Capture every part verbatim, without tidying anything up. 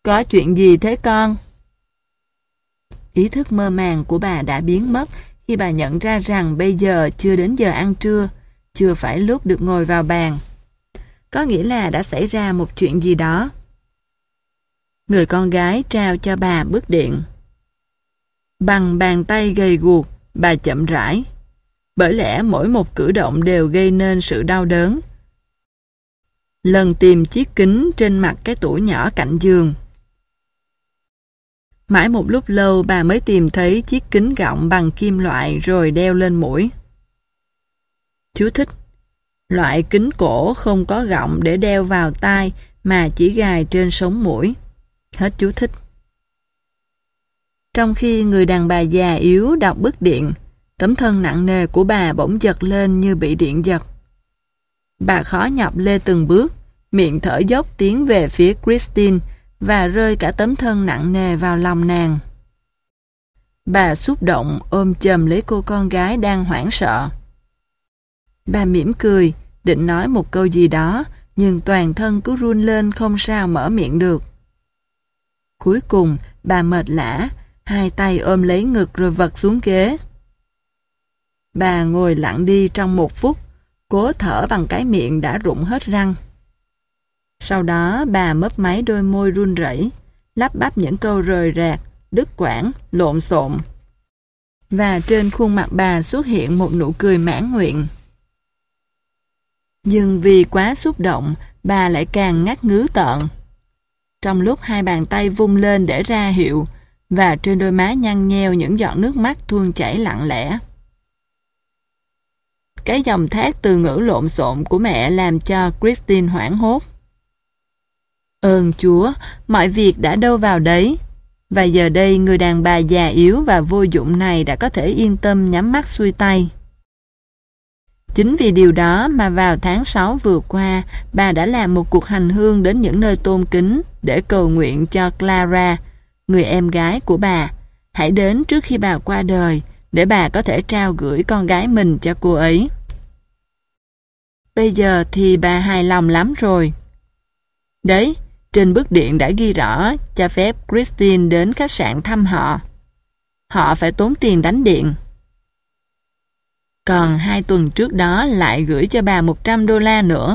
Có chuyện gì thế con? Ý thức mơ màng của bà đã biến mất khi bà nhận ra rằng bây giờ chưa đến giờ ăn trưa, chưa phải lúc được ngồi vào bàn. Có nghĩa là đã xảy ra một chuyện gì đó. Người con gái trao cho bà bức điện. Bằng bàn tay gầy guộc, bà chậm rãi. Bởi lẽ mỗi một cử động đều gây nên sự đau đớn. Lần tìm chiếc kính trên mặt cái tủ nhỏ cạnh giường. Mãi một lúc lâu bà mới tìm thấy chiếc kính gọng bằng kim loại rồi đeo lên mũi. Chú thích: loại kính cổ không có gọng để đeo vào tai mà chỉ gài trên sống mũi. Hết chú thích. Trong khi người đàn bà già yếu đọc bức điện, tấm thân nặng nề của bà bỗng giật lên như bị điện giật. Bà khó nhọc lê từng bước, miệng thở dốc tiến về phía Christine và rơi cả tấm thân nặng nề vào lòng nàng. Bà xúc động ôm chầm lấy cô con gái đang hoảng sợ. Bà mỉm cười, định nói một câu gì đó, nhưng toàn thân cứ run lên không sao mở miệng được. Cuối cùng, bà mệt lả, hai tay ôm lấy ngực rồi vật xuống ghế. Bà ngồi lặng đi trong một phút, cố thở bằng cái miệng đã rụng hết răng. Sau đó bà mấp máy đôi môi run rẩy, lắp bắp những câu rời rạc, đứt quãng, lộn xộn. Và trên khuôn mặt bà xuất hiện một nụ cười mãn nguyện. Nhưng vì quá xúc động, bà lại càng ngắt ngứ tợn. Trong lúc hai bàn tay vung lên để ra hiệu, và trên đôi má nhăn nheo những giọt nước mắt tuôn chảy lặng lẽ. Cái dòng thác từ ngữ lộn xộn của mẹ làm cho Christine hoảng hốt. Ơn Chúa, mọi việc đã đâu vào đấy. Và giờ đây người đàn bà già yếu và vô dụng này đã có thể yên tâm nhắm mắt xuôi tay. Chính vì điều đó mà vào tháng sáu vừa qua, bà đã làm một cuộc hành hương đến những nơi tôn kính để cầu nguyện cho Clara, người em gái của bà, hãy đến trước khi bà qua đời, để bà có thể trao gửi con gái mình cho cô ấy. Bây giờ thì bà hài lòng lắm rồi. Đấy, trên bức điện đã ghi rõ cho phép Christine đến khách sạn thăm họ. Họ phải tốn tiền đánh điện. Còn hai tuần trước đó lại gửi cho bà một trăm đô la nữa.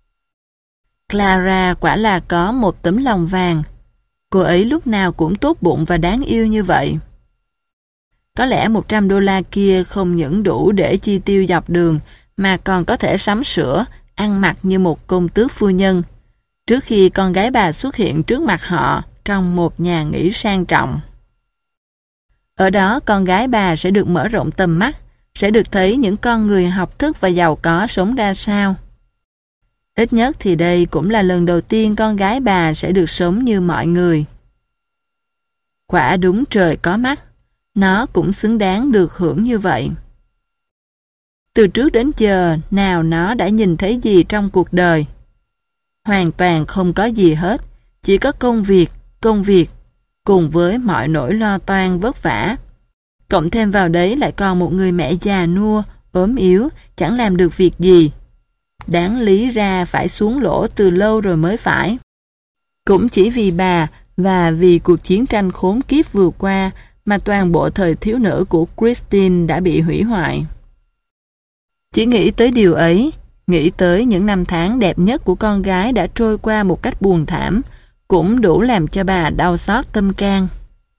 Clara quả là có một tấm lòng vàng. Cô ấy lúc nào cũng tốt bụng và đáng yêu như vậy. Có lẽ một trăm đô la kia không những đủ để chi tiêu dọc đường, mà còn có thể sắm sửa, ăn mặc như một công tước phu nhân, trước khi con gái bà xuất hiện trước mặt họ trong một nhà nghỉ sang trọng. Ở đó con gái bà sẽ được mở rộng tầm mắt, sẽ được thấy những con người học thức và giàu có sống ra sao. Ít nhất thì đây cũng là lần đầu tiên con gái bà sẽ được sống như mọi người. Quả đúng trời có mắt, nó cũng xứng đáng được hưởng như vậy. Từ trước đến giờ, nào nó đã nhìn thấy gì trong cuộc đời? Hoàn toàn không có gì hết, chỉ có công việc, công việc, cùng với mọi nỗi lo toan vất vả. Cộng thêm vào đấy lại còn một người mẹ già nua, ốm yếu, chẳng làm được việc gì. Đáng lý ra phải xuống lỗ từ lâu rồi mới phải. Cũng chỉ vì bà và vì cuộc chiến tranh khốn kiếp vừa qua mà toàn bộ thời thiếu nữ của Christine đã bị hủy hoại. Chỉ nghĩ tới điều ấy, nghĩ tới những năm tháng đẹp nhất của con gái đã trôi qua một cách buồn thảm, cũng đủ làm cho bà đau xót tâm can.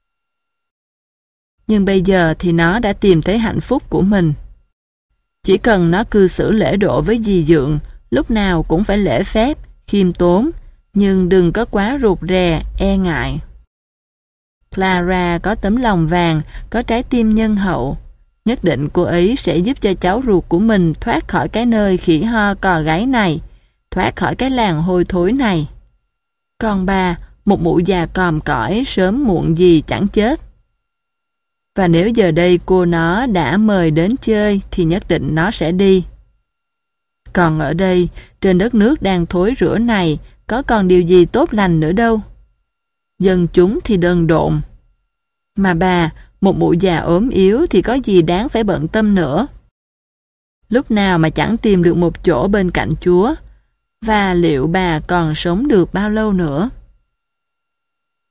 Nhưng bây giờ thì nó đã tìm thấy hạnh phúc của mình. Chỉ cần nó cư xử lễ độ với dì dượng, lúc nào cũng phải lễ phép, khiêm tốn, nhưng đừng có quá rụt rè, e ngại. Clara có tấm lòng vàng, có trái tim nhân hậu. Nhất định cô ấy sẽ giúp cho cháu ruột của mình thoát khỏi cái nơi khỉ ho cò gáy này, thoát khỏi cái làng hôi thối này. Còn bà, một mụ già còm cõi, sớm muộn gì chẳng chết. Và nếu giờ đây cô nó đã mời đến chơi thì nhất định nó sẽ đi. Còn ở đây, trên đất nước đang thối rữa này, có còn điều gì tốt lành nữa đâu. Dân chúng thì đần độn. Mà bà, một mụ già ốm yếu thì có gì đáng phải bận tâm nữa. Lúc nào mà chẳng tìm được một chỗ bên cạnh Chúa, và liệu bà còn sống được bao lâu nữa?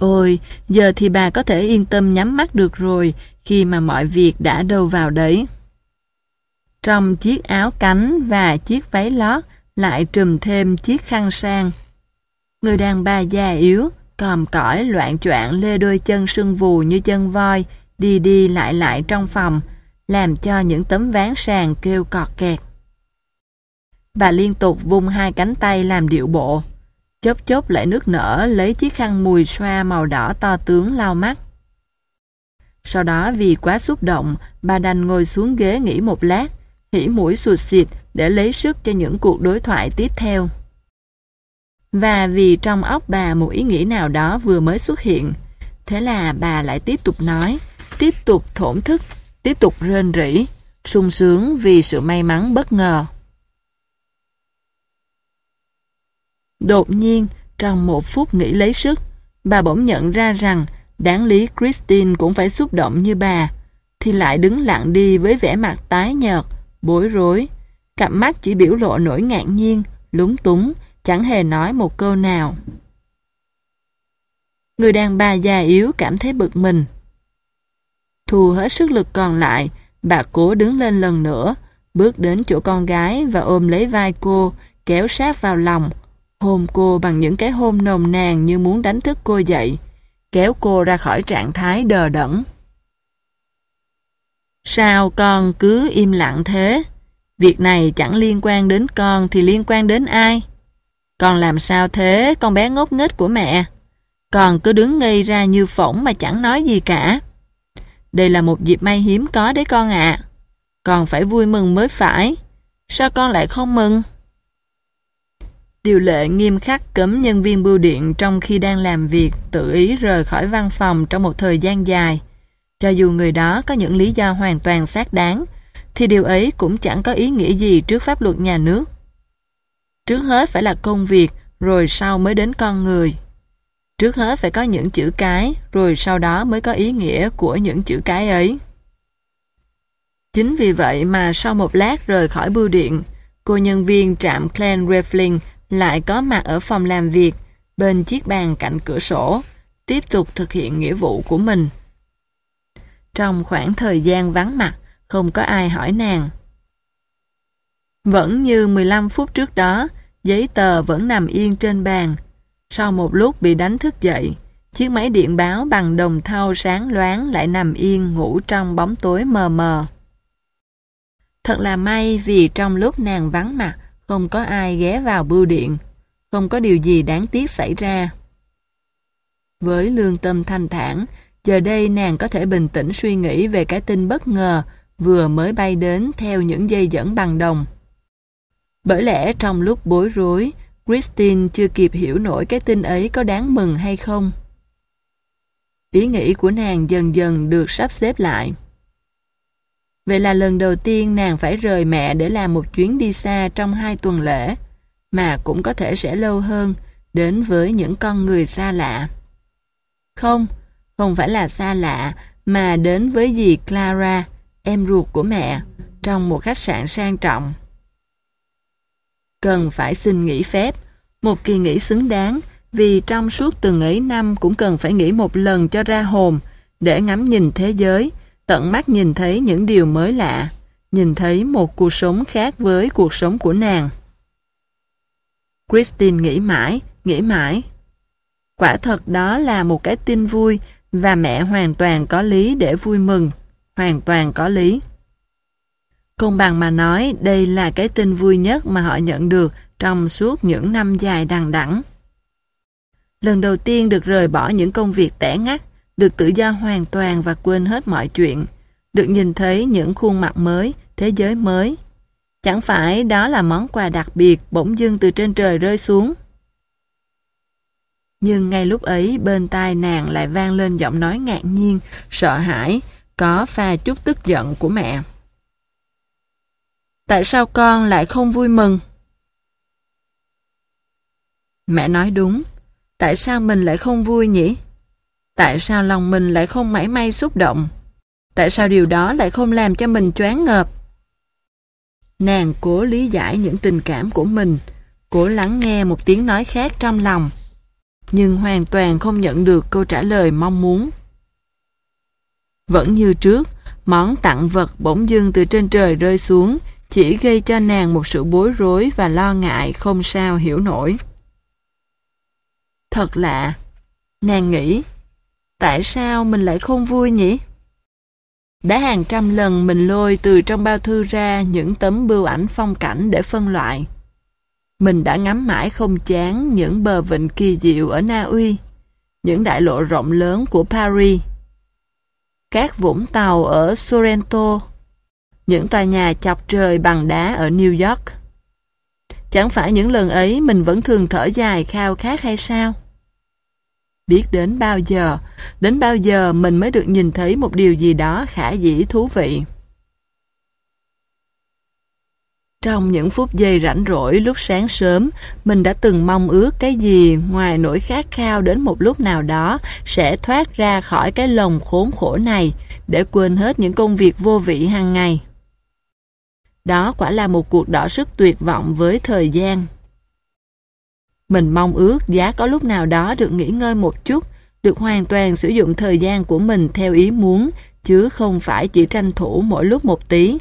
Ôi, giờ thì bà có thể yên tâm nhắm mắt được rồi, khi mà mọi việc đã đâu vào đấy. Trong chiếc áo cánh và chiếc váy lót lại trùm thêm chiếc khăn sang. Người đàn bà già yếu, còm cõi loạng choạng lê đôi chân sưng vù như chân voi, đi đi lại lại trong phòng, làm cho những tấm ván sàn kêu cọt kẹt. Bà liên tục vung hai cánh tay làm điệu bộ, chốc chốc lại nức nở lấy chiếc khăn mùi xoa màu đỏ to tướng lau mắt. Sau đó vì quá xúc động, bà đành ngồi xuống ghế nghỉ một lát, hỉ mũi sụt xịt để lấy sức cho những cuộc đối thoại tiếp theo. Và vì trong óc bà một ý nghĩ nào đó vừa mới xuất hiện, thế là bà lại tiếp tục nói, tiếp tục thổn thức, tiếp tục rên rỉ, sung sướng vì sự may mắn bất ngờ. Đột nhiên, trong một phút nghĩ lấy sức, bà bỗng nhận ra rằng đáng lý Christine cũng phải xúc động như bà, thì lại đứng lặng đi với vẻ mặt tái nhợt, bối rối, cặp mắt chỉ biểu lộ nỗi ngạc nhiên, lúng túng, chẳng hề nói một câu nào. Người đàn bà già yếu cảm thấy bực mình. Thu hết sức lực còn lại, bà cố đứng lên lần nữa, bước đến chỗ con gái và ôm lấy vai cô, kéo sát vào lòng, hôn cô bằng những cái hôn nồng nàn như muốn đánh thức cô dậy, kéo cô ra khỏi trạng thái đờ đẫn. Sao con cứ im lặng thế? Việc này chẳng liên quan đến con thì liên quan đến ai? Con làm sao thế, con bé ngốc nghếch của mẹ? Con cứ đứng ngây ra như phỗng mà chẳng nói gì cả. Đây là một dịp may hiếm có đấy con ạ. À. Con phải vui mừng mới phải. Sao con lại không mừng? Điều lệ nghiêm khắc cấm nhân viên bưu điện trong khi đang làm việc tự ý rời khỏi văn phòng trong một thời gian dài. Cho dù người đó có những lý do hoàn toàn xác đáng, thì điều ấy cũng chẳng có ý nghĩa gì trước pháp luật nhà nước. Trước hết phải là công việc, rồi sau mới đến con người. Trước hết phải có những chữ cái, rồi sau đó mới có ý nghĩa của những chữ cái ấy. Chính vì vậy mà sau một lát rời khỏi bưu điện, cô nhân viên trạm Glen Refling lại có mặt ở phòng làm việc, bên chiếc bàn cạnh cửa sổ, tiếp tục thực hiện nghĩa vụ của mình. Trong khoảng thời gian vắng mặt, không có ai hỏi nàng. Vẫn như mười lăm phút trước đó, giấy tờ vẫn nằm yên trên bàn. Sau một lúc bị đánh thức dậy, chiếc máy điện báo bằng đồng thau sáng loáng lại nằm yên ngủ trong bóng tối mờ mờ. Thật là may vì trong lúc nàng vắng mặt, không có ai ghé vào bưu điện, không có điều gì đáng tiếc xảy ra. Với lương tâm thanh thản, giờ đây nàng có thể bình tĩnh suy nghĩ về cái tin bất ngờ vừa mới bay đến theo những dây dẫn bằng đồng. Bởi lẽ trong lúc bối rối, Christine chưa kịp hiểu nổi cái tin ấy có đáng mừng hay không. Ý nghĩ của nàng dần dần được sắp xếp lại. Vậy là lần đầu tiên nàng phải rời mẹ để làm một chuyến đi xa trong hai tuần lễ, mà cũng có thể sẽ lâu hơn, đến với những con người xa lạ. Không, không phải là xa lạ, mà đến với dì Clara, em ruột của mẹ, trong một khách sạn sang trọng. Cần phải xin nghỉ phép, một kỳ nghỉ xứng đáng, vì trong suốt từng ấy năm cũng cần phải nghỉ một lần cho ra hồn, để ngắm nhìn thế giới, tận mắt nhìn thấy những điều mới lạ, nhìn thấy một cuộc sống khác với cuộc sống của nàng. Christine nghĩ mãi, nghĩ mãi. Quả thật đó là một cái tin vui, và mẹ hoàn toàn có lý để vui mừng, hoàn toàn có lý. Công bằng mà nói, đây là cái tin vui nhất mà họ nhận được trong suốt những năm dài đằng đẵng. Lần đầu tiên được rời bỏ những công việc tẻ ngắt, được tự do hoàn toàn và quên hết mọi chuyện, được nhìn thấy những khuôn mặt mới, thế giới mới. Chẳng phải đó là món quà đặc biệt bỗng dưng từ trên trời rơi xuống. Nhưng ngay lúc ấy bên tai nàng lại vang lên giọng nói ngạc nhiên, sợ hãi, có pha chút tức giận của mẹ. Tại sao con lại không vui mừng? Mẹ nói đúng. Tại sao mình lại không vui nhỉ? Tại sao lòng mình lại không mảy may xúc động? Tại sao điều đó lại không làm cho mình choáng ngợp? Nàng cố lý giải những tình cảm của mình, cố lắng nghe một tiếng nói khác trong lòng. nhưng hoàn toàn không nhận được câu trả lời mong muốn. Vẫn như trước, món tặng vật bỗng dưng từ trên trời rơi xuống, chỉ gây cho nàng một sự bối rối và lo ngại không sao hiểu nổi. Thật lạ, nàng nghĩ, tại sao mình lại không vui nhỉ? Đã hàng trăm lần mình lôi từ trong bao thư ra những tấm bưu ảnh phong cảnh để phân loại. Mình đã ngắm mãi không chán những bờ vịnh kỳ diệu ở Na Uy, những đại lộ rộng lớn của Paris, các vũng tàu ở Sorrento, những tòa nhà chọc trời bằng đá ở New York. Chẳng phải những lần ấy mình vẫn thường thở dài khao khát hay sao? Biết đến bao giờ, đến bao giờ mình mới được nhìn thấy một điều gì đó khả dĩ thú vị. Trong những phút giây rảnh rỗi lúc sáng sớm, mình đã từng mong ước cái gì ngoài nỗi khát khao đến một lúc nào đó sẽ thoát ra khỏi cái lồng khốn khổ này để quên hết những công việc vô vị hàng ngày. Đó quả là một cuộc đọ sức tuyệt vọng với thời gian. Mình mong ước giá có lúc nào đó được nghỉ ngơi một chút, được hoàn toàn sử dụng thời gian của mình theo ý muốn, chứ không phải chỉ tranh thủ mỗi lúc một tí.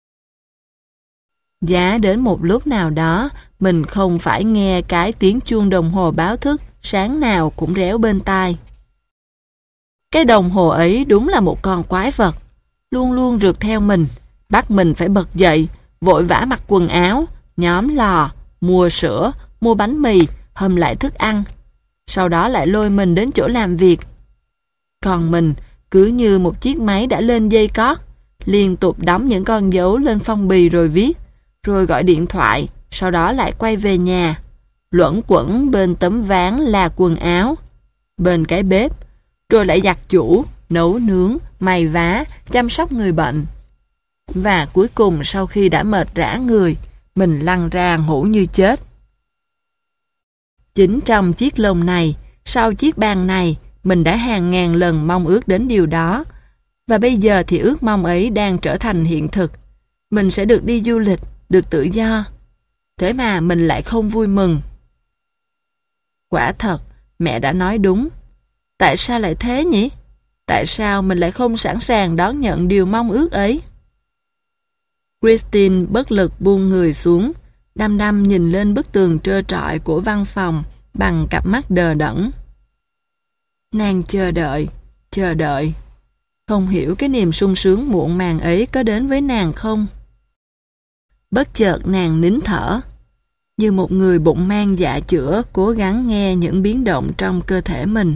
Giá đến một lúc nào đó, mình không phải nghe cái tiếng chuông đồng hồ báo thức sáng nào cũng réo bên tai. Cái đồng hồ ấy đúng là một con quái vật, luôn luôn rượt theo mình, bắt mình phải bật dậy, vội vã mặc quần áo, nhóm lò, mua sữa, mua bánh mì, hầm lại thức ăn, sau đó lại lôi mình đến chỗ làm việc. Còn mình cứ như một chiếc máy đã lên dây cót, liên tục đóng những con dấu lên phong bì rồi viết, rồi gọi điện thoại, sau đó lại quay về nhà, luẩn quẩn bên tấm ván là quần áo, bên cái bếp, rồi lại giặt giũ, nấu nướng, may vá, chăm sóc người bệnh. Và cuối cùng sau khi đã mệt rã người, mình lăn ra ngủ như chết. Chính trong chiếc lồng này, sau chiếc bàn này, mình đã hàng ngàn lần mong ước đến điều đó. Và bây giờ thì ước mong ấy đang trở thành hiện thực. Mình sẽ được đi du lịch, được tự do. Thế mà mình lại không vui mừng. Quả thật, mẹ đã nói đúng. Tại sao lại thế nhỉ? Tại sao mình lại không sẵn sàng đón nhận điều mong ước ấy? Christine bất lực buông người xuống, đăm đăm nhìn lên bức tường trơ trọi của văn phòng bằng cặp mắt đờ đẫn. Nàng chờ đợi, chờ đợi. Không hiểu cái niềm sung sướng muộn màng ấy có đến với nàng không? Bất chợt nàng nín thở, như một người bụng mang dạ chữa cố gắng nghe những biến động trong cơ thể mình.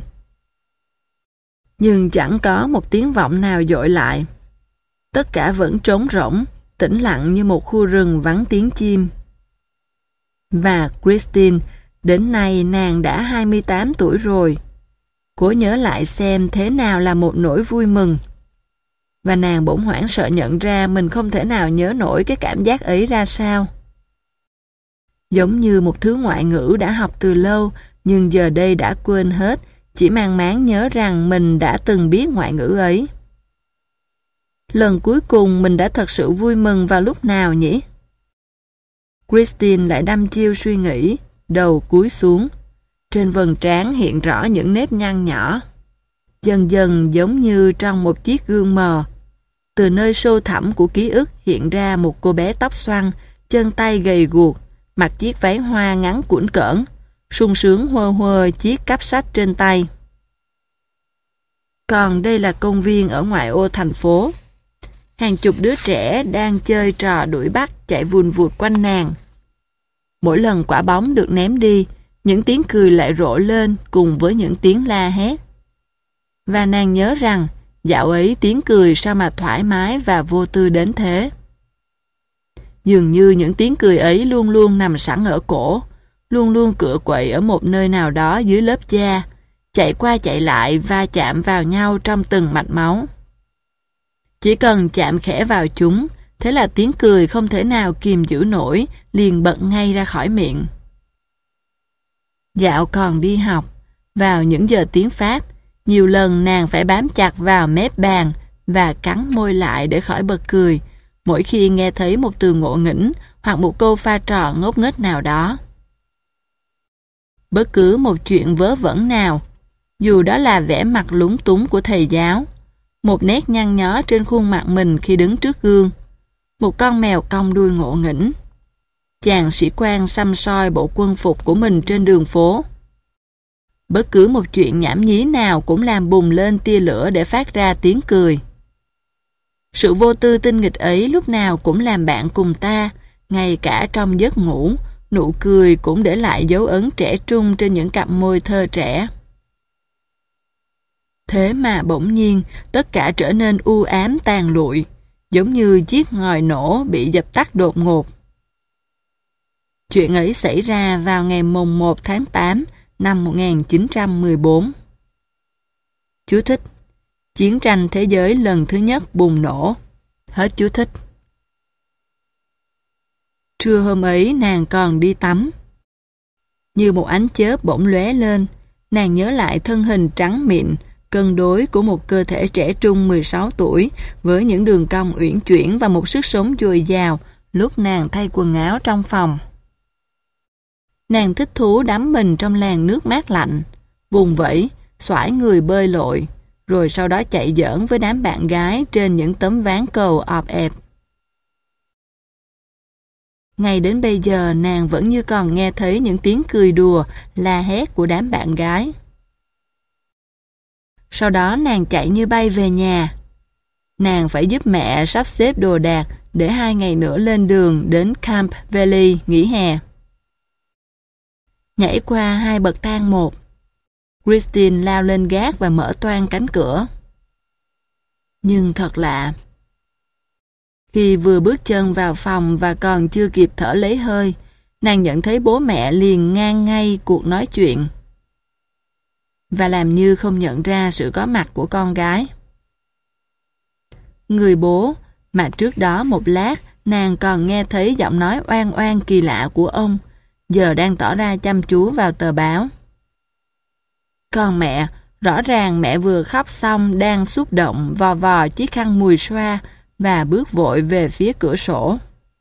Nhưng chẳng có một tiếng vọng nào dội lại. Tất cả vẫn trống rỗng, tĩnh lặng như một khu rừng vắng tiếng chim. Và Christine, đến nay nàng đã hai mươi tám tuổi rồi. Cố nhớ lại xem thế nào là một nỗi vui mừng. Và nàng bỗng hoảng sợ nhận ra mình không thể nào nhớ nổi cái cảm giác ấy ra sao. Giống như một thứ ngoại ngữ đã học từ lâu, nhưng giờ đây đã quên hết, chỉ mang máng nhớ rằng mình đã từng biết ngoại ngữ ấy. Lần cuối cùng mình đã thật sự vui mừng vào lúc nào nhỉ? Christine lại đăm chiêu suy nghĩ, đầu cúi xuống. Trên vầng trán hiện rõ những nếp nhăn nhỏ. Dần dần giống như trong một chiếc gương mờ. Từ nơi sâu thẳm của ký ức hiện ra một cô bé tóc xoăn, chân tay gầy guộc, mặc chiếc váy hoa ngắn cuỗn cỡn, sung sướng hơ hơ chiếc cặp sách trên tay. Còn đây là công viên ở ngoại ô thành phố. Hàng chục đứa trẻ đang chơi trò đuổi bắt chạy vùn vụt quanh nàng. Mỗi lần quả bóng được ném đi, những tiếng cười lại rộ lên cùng với những tiếng la hét. Và nàng nhớ rằng, dạo ấy tiếng cười sao mà thoải mái và vô tư đến thế. Dường như những tiếng cười ấy luôn luôn nằm sẵn ở cổ, luôn luôn cựa quậy ở một nơi nào đó dưới lớp da, chạy qua chạy lại va chạm vào nhau trong từng mạch máu. Chỉ cần chạm khẽ vào chúng, thế là tiếng cười không thể nào kìm giữ nổi, liền bật ngay ra khỏi miệng. Dạo còn đi học, vào những giờ tiếng Pháp, nhiều lần nàng phải bám chặt vào mép bàn và cắn môi lại để khỏi bật cười, mỗi khi nghe thấy một từ ngộ nghĩnh hoặc một câu pha trò ngốc nghếch nào đó. Bất cứ một chuyện vớ vẩn nào, dù đó là vẻ mặt lúng túng của thầy giáo, một nét nhăn nhó trên khuôn mặt mình khi đứng trước gương, một con mèo cong đuôi ngộ nghĩnh, chàng sĩ quan xăm soi bộ quân phục của mình trên đường phố. Bất cứ một chuyện nhảm nhí nào cũng làm bùng lên tia lửa để phát ra tiếng cười. Sự vô tư tinh nghịch ấy lúc nào cũng làm bạn cùng ta, ngay cả trong giấc ngủ, nụ cười cũng để lại dấu ấn trẻ trung trên những cặp môi thơ trẻ. Thế mà bỗng nhiên, tất cả trở nên u ám tàn lụi, giống như chiếc ngòi nổ bị dập tắt đột ngột. Chuyện ấy xảy ra vào ngày mùng một tháng tám năm một nghìn chín trăm mười bốn. Chú thích: Chiến tranh thế giới lần thứ nhất bùng nổ. Hết chú thích. Trưa hôm ấy nàng còn đi tắm. Như một ánh chớp bỗng lóe lên, nàng nhớ lại thân hình trắng mịn, cân đối của một cơ thể trẻ trung mười sáu tuổi với những đường cong uyển chuyển và một sức sống dồi dào lúc nàng thay quần áo trong phòng. Nàng thích thú đắm mình trong làn nước mát lạnh, vùng vẫy, xoải người bơi lội, rồi sau đó chạy giỡn với đám bạn gái trên những tấm ván cầu ọp ẹp. Ngay đến bây giờ nàng vẫn như còn nghe thấy những tiếng cười đùa, la hét của đám bạn gái. Sau đó nàng chạy như bay về nhà. Nàng phải giúp mẹ sắp xếp đồ đạc để hai ngày nữa lên đường đến Camp Valley nghỉ hè. Nhảy qua hai bậc thang một, Christine lao lên gác và mở toang cánh cửa. Nhưng thật lạ, khi vừa bước chân vào phòng và còn chưa kịp thở lấy hơi, nàng nhận thấy bố mẹ liền ngang ngay cuộc nói chuyện và làm như không nhận ra sự có mặt của con gái. Người bố mà trước đó một lát nàng còn nghe thấy giọng nói oan oan kỳ lạ của ông, giờ đang tỏ ra chăm chú vào tờ báo. Còn mẹ, rõ ràng mẹ vừa khóc xong đang xúc động vò vò chiếc khăn mùi xoa và bước vội về phía cửa sổ.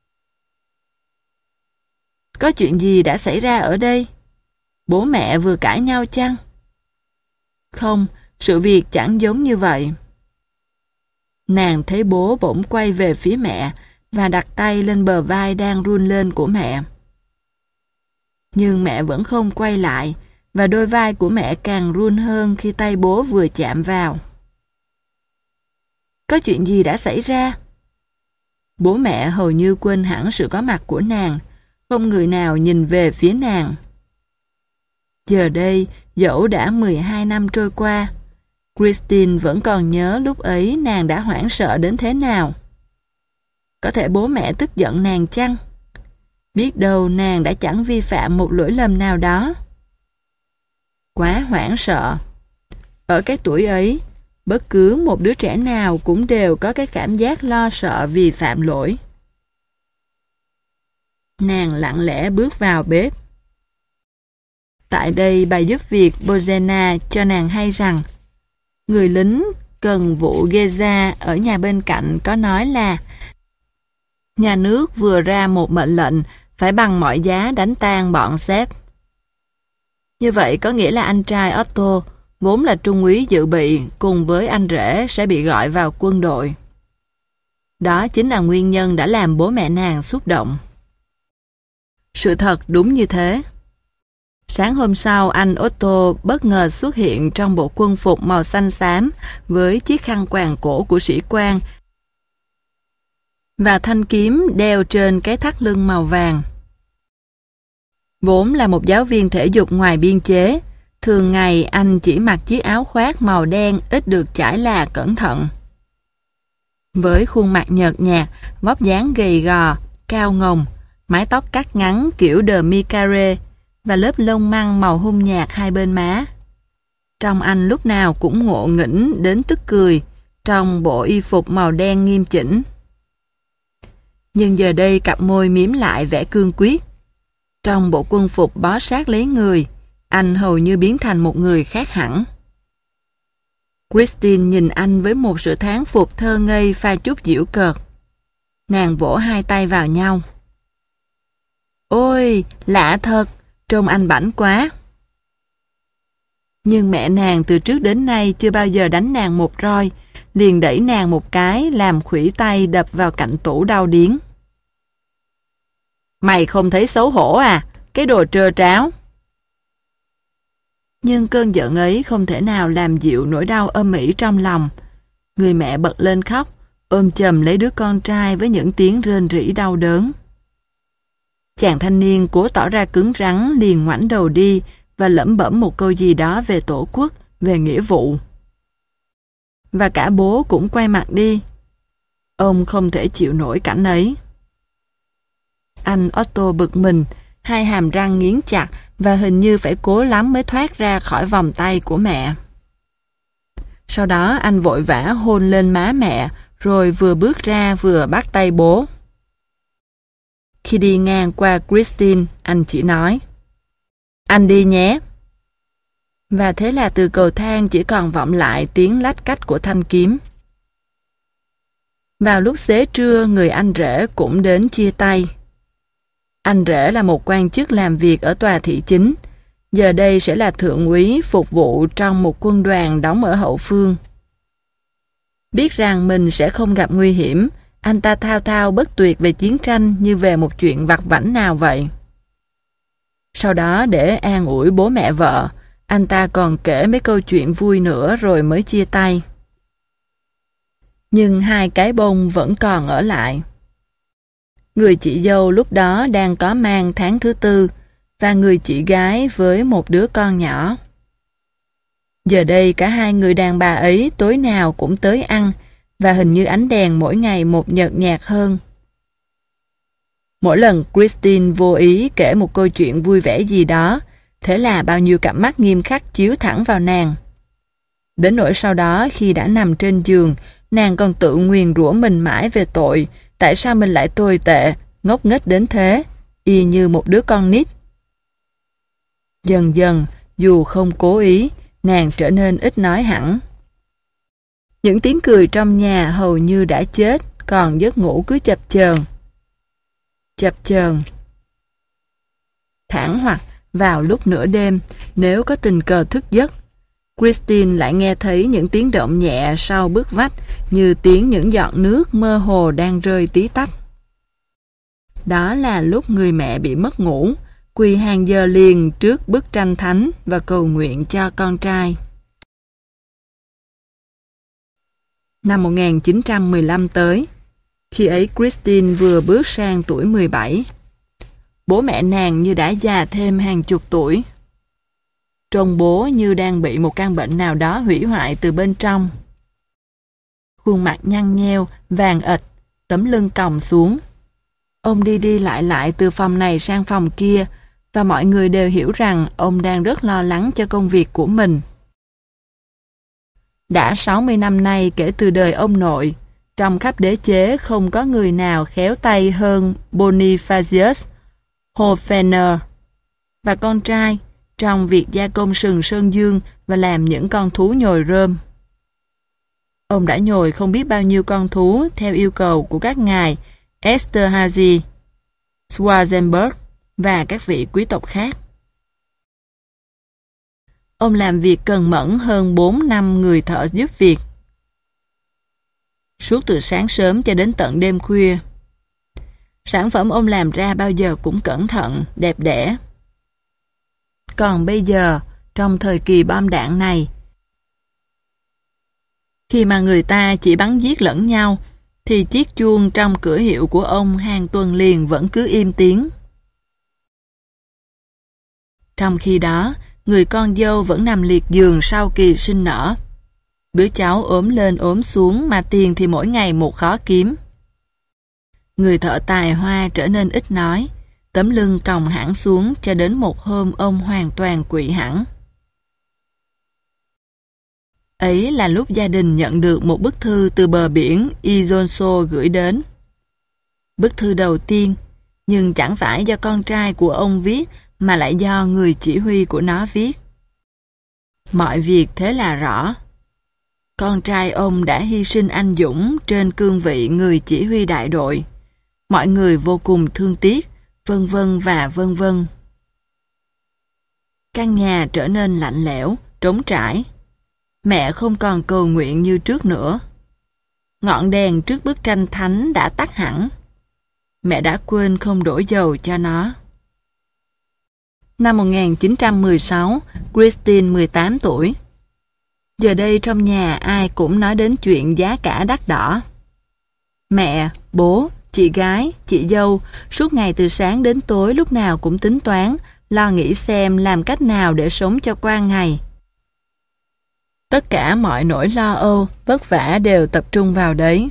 Có chuyện gì đã xảy ra ở đây? Bố mẹ vừa cãi nhau chăng? Không, sự việc chẳng giống như vậy. Nàng thấy bố bỗng quay về phía mẹ và đặt tay lên bờ vai đang run lên của mẹ. Nhưng mẹ vẫn không quay lại, và đôi vai của mẹ càng run hơn khi tay bố vừa chạm vào. Có chuyện gì đã xảy ra? Bố mẹ hầu như quên hẳn sự có mặt của nàng, không người nào nhìn về phía nàng. Giờ đây, dẫu đã mười hai năm trôi qua, Christine vẫn còn nhớ lúc ấy nàng đã hoảng sợ đến thế nào. Có thể bố mẹ tức giận nàng chăng? Biết đâu nàng đã chẳng vi phạm một lỗi lầm nào đó. Quá hoảng sợ. Ở cái tuổi ấy, bất cứ một đứa trẻ nào cũng đều có cái cảm giác lo sợ vì phạm lỗi. Nàng lặng lẽ bước vào bếp. Tại đây bà giúp việc Bozena cho nàng hay rằng người lính cần vụ Geza ở nhà bên cạnh có nói là nhà nước vừa ra một mệnh lệnh phải bằng mọi giá đánh tan bọn sếp. Như vậy có nghĩa là anh trai Otto, vốn là trung úy dự bị, cùng với anh rể sẽ bị gọi vào quân đội. Đó chính là nguyên nhân đã làm bố mẹ nàng xúc động. Sự thật đúng như thế. Sáng hôm sau, anh Otto bất ngờ xuất hiện trong bộ quân phục màu xanh xám với chiếc khăn quàng cổ của sĩ quan và thanh kiếm đeo trên cái thắt lưng màu vàng. Vốn là một giáo viên thể dục ngoài biên chế, thường ngày anh chỉ mặc chiếc áo khoác màu đen ít được chải là cẩn thận. Với khuôn mặt nhợt nhạt, vóc dáng gầy gò, cao ngồng, mái tóc cắt ngắn kiểu demi-carré và lớp lông măng màu hung nhạt hai bên má. Trông anh lúc nào cũng ngộ nghĩnh đến tức cười trong bộ y phục màu đen nghiêm chỉnh. Nhưng giờ đây cặp môi mím lại vẻ cương quyết. Trong bộ quân phục bó sát lấy người, anh hầu như biến thành một người khác hẳn. Christine nhìn anh với một sự thán phục thơ ngây pha chút giễu cợt. Nàng vỗ hai tay vào nhau. Ôi, lạ thật, trông anh bảnh quá. Nhưng mẹ nàng từ trước đến nay chưa bao giờ đánh nàng một roi, liền đẩy nàng một cái làm khuỷu tay đập vào cạnh tủ đau điếng. Mày không thấy xấu hổ à, cái đồ trơ tráo. Nhưng cơn giận ấy không thể nào làm dịu nỗi đau âm ỉ trong lòng. Người mẹ bật lên khóc, ôm chầm lấy đứa con trai với những tiếng rên rỉ đau đớn. Chàng thanh niên cố tỏ ra cứng rắn liền ngoảnh đầu đi và lẩm bẩm một câu gì đó về tổ quốc, về nghĩa vụ. Và cả bố cũng quay mặt đi. Ông không thể chịu nổi cảnh ấy. Anh Otto bực mình, hai hàm răng nghiến chặt và hình như phải cố lắm mới thoát ra khỏi vòng tay của mẹ. Sau đó anh vội vã hôn lên má mẹ, rồi vừa bước ra vừa bắt tay bố. Khi đi ngang qua Christine, anh chỉ nói, anh đi nhé. Và thế là từ cầu thang chỉ còn vọng lại tiếng lách cách của thanh kiếm. Vào lúc xế trưa, người anh rể cũng đến chia tay. Anh rể là một quan chức làm việc ở tòa thị chính, giờ đây sẽ là thượng úy phục vụ trong một quân đoàn đóng ở hậu phương. Biết rằng mình sẽ không gặp nguy hiểm, anh ta thao thao bất tuyệt về chiến tranh như về một chuyện vặt vãnh nào vậy. Sau đó để an ủi bố mẹ vợ, anh ta còn kể mấy câu chuyện vui nữa rồi mới chia tay. Nhưng hai cái bông vẫn còn ở lại. Người chị dâu lúc đó đang có mang tháng thứ tư và người chị gái với một đứa con nhỏ. Giờ đây cả hai người đàn bà ấy tối nào cũng tới ăn và hình như ánh đèn mỗi ngày một nhợt nhạt hơn. Mỗi lần Christine vô ý kể một câu chuyện vui vẻ gì đó, thế là bao nhiêu cặp mắt nghiêm khắc chiếu thẳng vào nàng. Đến nỗi sau đó khi đã nằm trên giường, nàng còn tự nguyền rủa mình mãi về tội, tại sao mình lại tồi tệ, ngốc nghếch đến thế, y như một đứa con nít. Dần dần, dù không cố ý, nàng trở nên ít nói hẳn. Những tiếng cười trong nhà hầu như đã chết, còn giấc ngủ cứ chập chờn. Chập chờn. Thẳng hoặc vào lúc nửa đêm, nếu có tình cờ thức giấc, Christine lại nghe thấy những tiếng động nhẹ sau bức vách như tiếng những giọt nước mơ hồ đang rơi tí tách. Đó là lúc người mẹ bị mất ngủ, quỳ hàng giờ liền trước bức tranh thánh và cầu nguyện cho con trai. Năm một nghìn chín trăm mười lăm tới, khi ấy Christine vừa bước sang tuổi mười bảy. Bố mẹ nàng như đã già thêm hàng chục tuổi. Trông bố như đang bị một căn bệnh nào đó hủy hoại từ bên trong. Khuôn mặt nhăn nheo, vàng ệch, tấm lưng còng xuống. Ông đi đi lại lại từ phòng này sang phòng kia, và mọi người đều hiểu rằng ông đang rất lo lắng cho công việc của mình. Đã sáu mươi năm nay kể từ đời ông nội, trong khắp đế chế không có người nào khéo tay hơn Bonifacius Hofener và con trai trong việc gia công sừng sơn dương và làm những con thú nhồi rơm. Ông đã nhồi không biết bao nhiêu con thú theo yêu cầu của các ngài Esterhazy, Schwarzenberg và các vị quý tộc khác. Ông làm việc cần mẫn hơn bốn năm người thợ giúp việc. Suốt từ sáng sớm cho đến tận đêm khuya. Sản phẩm ông làm ra bao giờ cũng cẩn thận, đẹp đẽ. Còn bây giờ, trong thời kỳ bom đạn này, khi mà người ta chỉ bắn giết lẫn nhau, thì chiếc chuông trong cửa hiệu của ông hàng tuần liền vẫn cứ im tiếng. Trong khi đó, người con dâu vẫn nằm liệt giường sau kỳ sinh nở. Đứa cháu ốm lên ốm xuống mà tiền thì mỗi ngày một khó kiếm. Người thợ tài hoa trở nên ít nói, tấm lưng còng hẳn xuống cho đến một hôm ông hoàn toàn quỵ hẳn. Ấy là lúc gia đình nhận được một bức thư từ bờ biển Isonzo gửi đến. Bức thư đầu tiên, nhưng chẳng phải do con trai của ông viết mà lại do người chỉ huy của nó viết. Mọi việc thế là rõ. Con trai ông đã hy sinh anh dũng trên cương vị người chỉ huy đại đội. Mọi người vô cùng thương tiếc, vân vân và vân vân. Căn nhà trở nên lạnh lẽo, trống trải. Mẹ không còn cầu nguyện như trước nữa. Ngọn đèn trước bức tranh thánh đã tắt hẳn. Mẹ đã quên không đổ dầu cho nó. Năm một nghìn chín trăm mười sáu, Christine mười tám tuổi. Giờ đây trong nhà ai cũng nói đến chuyện giá cả đắt đỏ. Mẹ, bố, chị gái, chị dâu suốt ngày từ sáng đến tối lúc nào cũng tính toán, lo nghĩ xem làm cách nào để sống cho qua ngày. Tất cả mọi nỗi lo âu, vất vả đều tập trung vào đấy.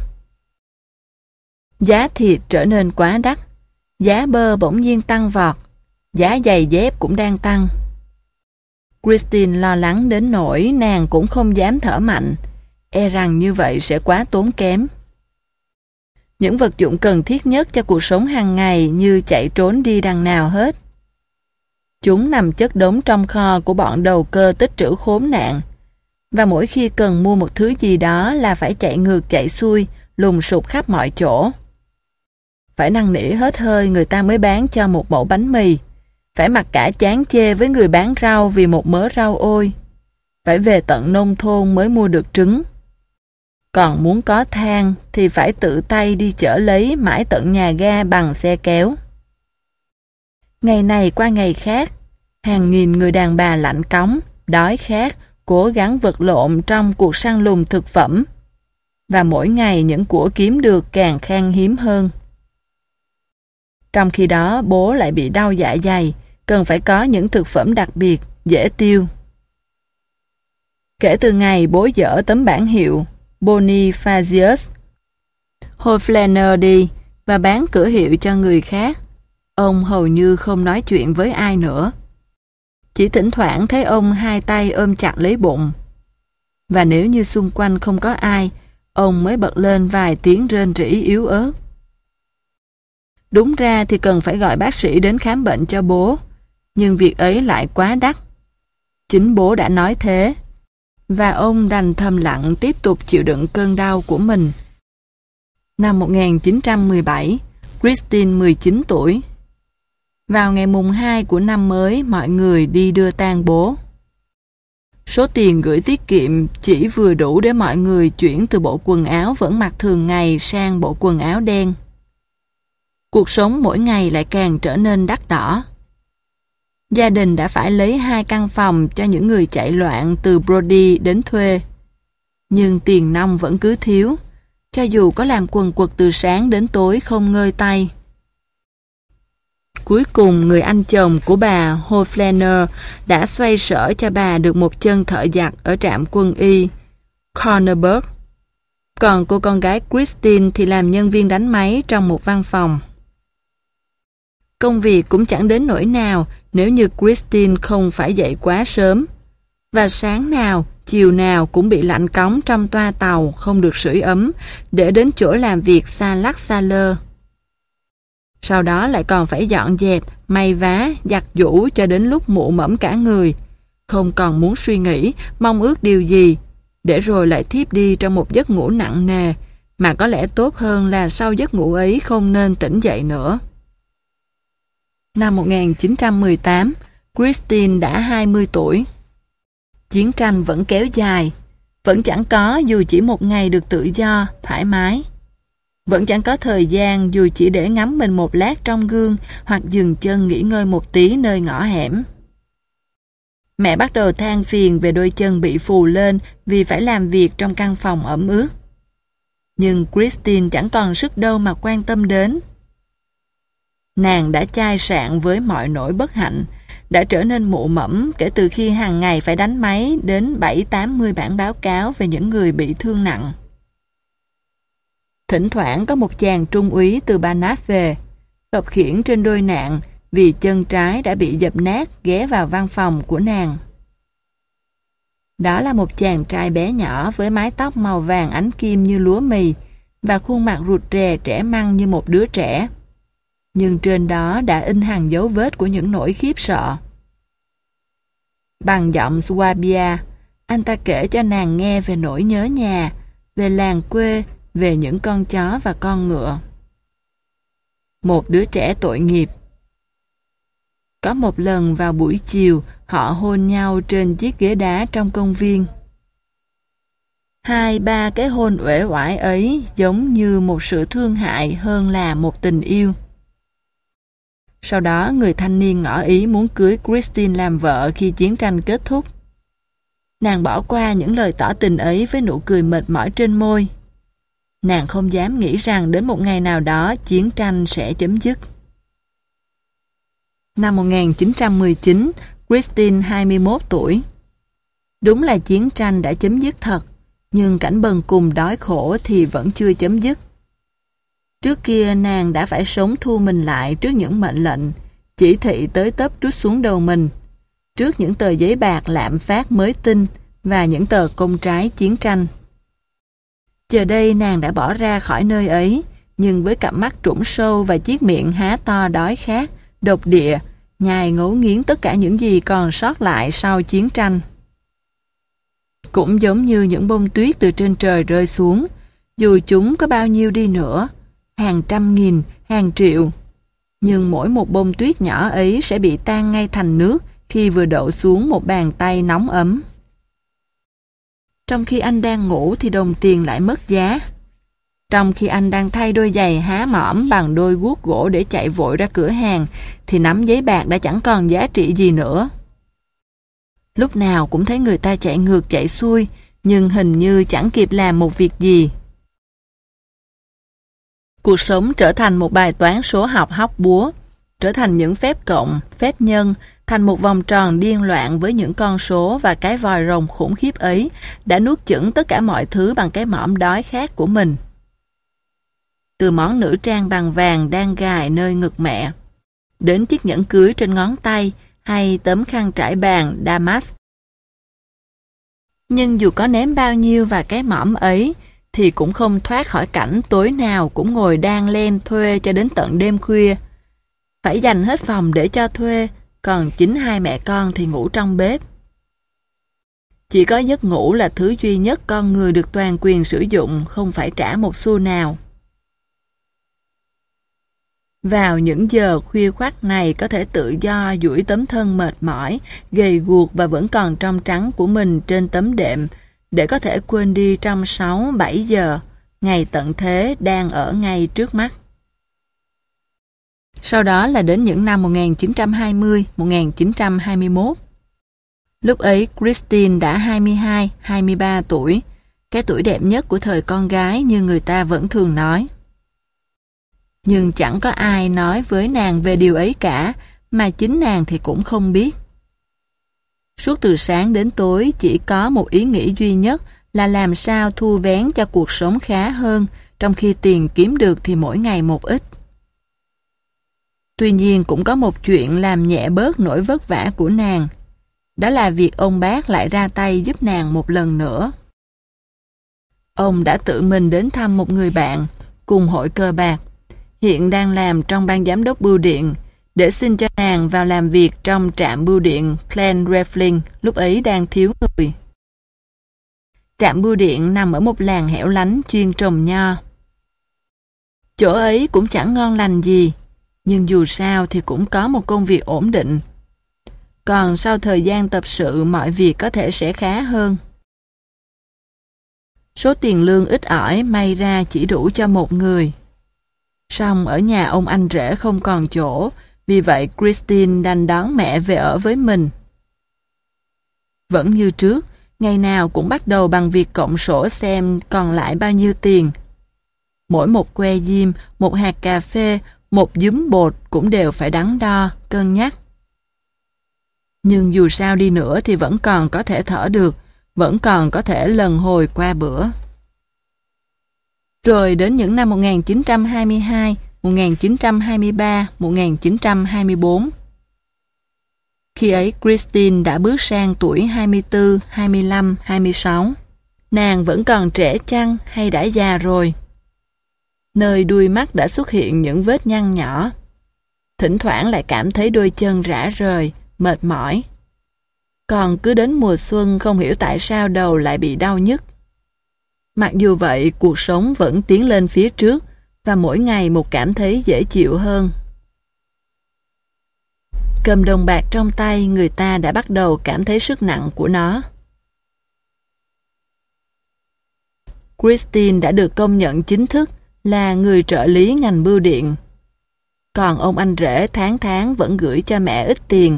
Giá thịt trở nên quá đắt, giá bơ bỗng nhiên tăng vọt, giá giày dép cũng đang tăng. Christine lo lắng đến nỗi nàng cũng không dám thở mạnh, e rằng như vậy sẽ quá tốn kém. Những vật dụng cần thiết nhất cho cuộc sống hàng ngày như chạy trốn đi đằng nào hết. Chúng nằm chất đống trong kho của bọn đầu cơ tích trữ khốn nạn, và mỗi khi cần mua một thứ gì đó là phải chạy ngược chạy xuôi, lùng sục khắp mọi chỗ. Phải năn nỉ hết hơi người ta mới bán cho một mẩu bánh mì, phải mặc cả chán chê với người bán rau vì một mớ rau ôi, phải về tận nông thôn mới mua được trứng. Còn muốn có than thì phải tự tay đi chở lấy mãi tận nhà ga bằng xe kéo. Ngày này qua ngày khác, hàng nghìn người đàn bà lạnh cóng, đói khát, cố gắng vật lộn trong cuộc săn lùng thực phẩm. Và mỗi ngày những của kiếm được càng khan hiếm hơn. Trong khi đó bố lại bị đau dạ dày, cần phải có những thực phẩm đặc biệt, dễ tiêu. Kể từ ngày bố dỡ tấm bảng hiệu Bonifacius Hoflener đi và bán cửa hiệu cho người khác, ông hầu như không nói chuyện với ai nữa. Chỉ thỉnh thoảng thấy ông hai tay ôm chặt lấy bụng. Và nếu như xung quanh không có ai, ông mới bật lên vài tiếng rên rỉ yếu ớt. Đúng ra thì cần phải gọi bác sĩ đến khám bệnh cho bố, nhưng việc ấy lại quá đắt. Chính bố đã nói thế, và ông đành thầm lặng tiếp tục chịu đựng cơn đau của mình. Năm một nghìn chín trăm mười bảy, Christine mười chín tuổi. Vào ngày mùng hai của năm mới, mọi người đi đưa tang bố. Số tiền gửi tiết kiệm chỉ vừa đủ để mọi người chuyển từ bộ quần áo vẫn mặc thường ngày sang bộ quần áo đen. Cuộc sống mỗi ngày lại càng trở nên đắt đỏ. Gia đình đã phải lấy hai căn phòng cho những người chạy loạn từ Brody đến thuê. Nhưng tiền nong vẫn cứ thiếu, cho dù có làm quần quật từ sáng đến tối không ngơi tay. Cuối cùng người anh chồng của bà Hoflener đã xoay sở cho bà được một chân thợ giặt ở trạm quân y Cornerberg. Còn cô con gái Christine thì làm nhân viên đánh máy trong một văn phòng. Công việc cũng chẳng đến nỗi nào nếu như Christine không phải dậy quá sớm. Và sáng nào, chiều nào cũng bị lạnh cóng trong toa tàu không được sưởi ấm để đến chỗ làm việc xa lắc xa lơ. Sau đó lại còn phải dọn dẹp, may vá, giặt giũ cho đến lúc mụ mẫm cả người, không còn muốn suy nghĩ, mong ước điều gì, để rồi lại thiếp đi trong một giấc ngủ nặng nề, mà có lẽ tốt hơn là sau giấc ngủ ấy không nên tỉnh dậy nữa. Năm một nghìn chín trăm mười tám, Christine đã hai mươi tuổi. Chiến tranh vẫn kéo dài, vẫn chẳng có dù chỉ một ngày được tự do, thoải mái. Vẫn chẳng có thời gian dù chỉ để ngắm mình một lát trong gương hoặc dừng chân nghỉ ngơi một tí nơi ngõ hẻm. Mẹ bắt đầu than phiền về đôi chân bị phù lên vì phải làm việc trong căn phòng ẩm ướt. Nhưng Christine chẳng còn sức đâu mà quan tâm đến. Nàng đã chai sạn với mọi nỗi bất hạnh, đã trở nên mụ mẫm kể từ khi hàng ngày phải đánh máy đến bảy tám mươi bản báo cáo về những người bị thương nặng. Thỉnh thoảng có một chàng trung úy từ Banat về, khập khiễng trên đôi nạn vì chân trái đã bị dập nát ghé vào văn phòng của nàng. Đó là một chàng trai bé nhỏ với mái tóc màu vàng ánh kim như lúa mì và khuôn mặt rụt rè trẻ măng như một đứa trẻ. Nhưng trên đó đã in hằn dấu vết của những nỗi khiếp sợ. Bằng giọng Swabia, anh ta kể cho nàng nghe về nỗi nhớ nhà, về làng quê, về những con chó và con ngựa. Một đứa trẻ tội nghiệp. Có một lần vào buổi chiều, họ hôn nhau trên chiếc ghế đá trong công viên. Hai ba cái hôn uể oải ấy giống như một sự thương hại hơn là một tình yêu. Sau đó người thanh niên ngỏ ý muốn cưới Christine làm vợ khi chiến tranh kết thúc. Nàng bỏ qua những lời tỏ tình ấy với nụ cười mệt mỏi trên môi. Nàng không dám nghĩ rằng đến một ngày nào đó chiến tranh sẽ chấm dứt. Năm một nghìn chín trăm mười chín, Christine hai mươi mốt tuổi. Đúng là chiến tranh đã chấm dứt thật, nhưng cảnh bần cùng đói khổ thì vẫn chưa chấm dứt. Trước kia nàng đã phải sống thu mình lại trước những mệnh lệnh, chỉ thị tới tấp trút xuống đầu mình, trước những tờ giấy bạc lạm phát mới tinh và những tờ công trái chiến tranh. Giờ đây nàng đã bỏ ra khỏi nơi ấy, nhưng với cặp mắt trũng sâu và chiếc miệng há to đói khát, độc địa, nhai ngấu nghiến tất cả những gì còn sót lại sau chiến tranh. Cũng giống như những bông tuyết từ trên trời rơi xuống, dù chúng có bao nhiêu đi nữa, hàng trăm nghìn, hàng triệu, nhưng mỗi một bông tuyết nhỏ ấy sẽ bị tan ngay thành nước khi vừa đổ xuống một bàn tay nóng ấm. Trong khi anh đang ngủ thì đồng tiền lại mất giá. Trong khi anh đang thay đôi giày há mỏm bằng đôi guốc gỗ để chạy vội ra cửa hàng thì nắm giấy bạc đã chẳng còn giá trị gì nữa. Lúc nào cũng thấy người ta chạy ngược chạy xuôi, nhưng hình như chẳng kịp làm một việc gì. Cuộc sống trở thành một bài toán số học hóc búa, trở thành những phép cộng, phép nhân, thành một vòng tròn điên loạn với những con số và cái vòi rồng khủng khiếp ấy đã nuốt chửng tất cả mọi thứ bằng cái mõm đói khát của mình. Từ món nữ trang bằng vàng đang gài nơi ngực mẹ, đến chiếc nhẫn cưới trên ngón tay hay tấm khăn trải bàn damask. Nhưng dù có ném bao nhiêu vào cái mõm ấy thì cũng không thoát khỏi cảnh tối nào cũng ngồi đan len thuê cho đến tận đêm khuya. Phải dành hết phòng để cho thuê, còn chính hai mẹ con thì ngủ trong bếp. Chỉ có giấc ngủ là thứ duy nhất con người được toàn quyền sử dụng, không phải trả một xu nào. Vào những giờ khuya khoắt này có thể tự do duỗi tấm thân mệt mỏi, gầy guộc và vẫn còn trong trắng của mình trên tấm đệm, để có thể quên đi trong sáu bảy giờ, ngày tận thế đang ở ngay trước mắt. Sau đó là đến những năm một nghìn chín trăm hai mươi, một nghìn chín trăm hai mươi mốt. Lúc ấy Christine đã hai mươi hai, hai mươi ba tuổi, cái tuổi đẹp nhất của thời con gái như người ta vẫn thường nói. Nhưng chẳng có ai nói với nàng về điều ấy cả, mà chính nàng thì cũng không biết. Suốt từ sáng đến tối chỉ có một ý nghĩ duy nhất là làm sao thu vén cho cuộc sống khá hơn, trong khi tiền kiếm được thì mỗi ngày một ít. Tuy nhiên cũng có một chuyện làm nhẹ bớt nỗi vất vả của nàng. Đó là việc ông bác lại ra tay giúp nàng một lần nữa. Ông đã tự mình đến thăm một người bạn cùng hội cờ bạc, hiện đang làm trong ban giám đốc bưu điện, để xin cho nàng vào làm việc trong trạm bưu điện Glen Refling, lúc ấy đang thiếu người. Trạm bưu điện nằm ở một làng hẻo lánh chuyên trồng nho. Chỗ ấy cũng chẳng ngon lành gì, nhưng dù sao thì cũng có một công việc ổn định. Còn sau thời gian tập sự mọi việc có thể sẽ khá hơn. Số tiền lương ít ỏi may ra chỉ đủ cho một người. Song ở nhà ông anh rể không còn chỗ, vì vậy Christine đành đón mẹ về ở với mình. Vẫn như trước, ngày nào cũng bắt đầu bằng việc cộng sổ xem còn lại bao nhiêu tiền. Mỗi một que diêm, một hạt cà phê, một giúm bột cũng đều phải đắn đo, cân nhắc. Nhưng dù sao đi nữa thì vẫn còn có thể thở được, vẫn còn có thể lần hồi qua bữa. Rồi đến những năm một nghìn chín trăm hai mươi hai, một nghìn chín trăm hai mươi ba, một nghìn chín trăm hai mươi bốn. Khi ấy Christine đã bước sang tuổi hai mươi tư, hai mươi lăm, hai mươi sáu. Nàng vẫn còn trẻ chăng hay đã già rồi? Nơi đuôi mắt đã xuất hiện những vết nhăn nhỏ. Thỉnh thoảng lại cảm thấy đôi chân rã rời, mệt mỏi. Còn cứ đến mùa xuân không hiểu tại sao đầu lại bị đau nhức. Mặc dù vậy, cuộc sống vẫn tiến lên phía trước và mỗi ngày một cảm thấy dễ chịu hơn. Cầm đồng bạc trong tay, người ta đã bắt đầu cảm thấy sức nặng của nó. Christine đã được công nhận chính thức là người trợ lý ngành bưu điện. Còn ông anh rể tháng tháng vẫn gửi cho mẹ ít tiền.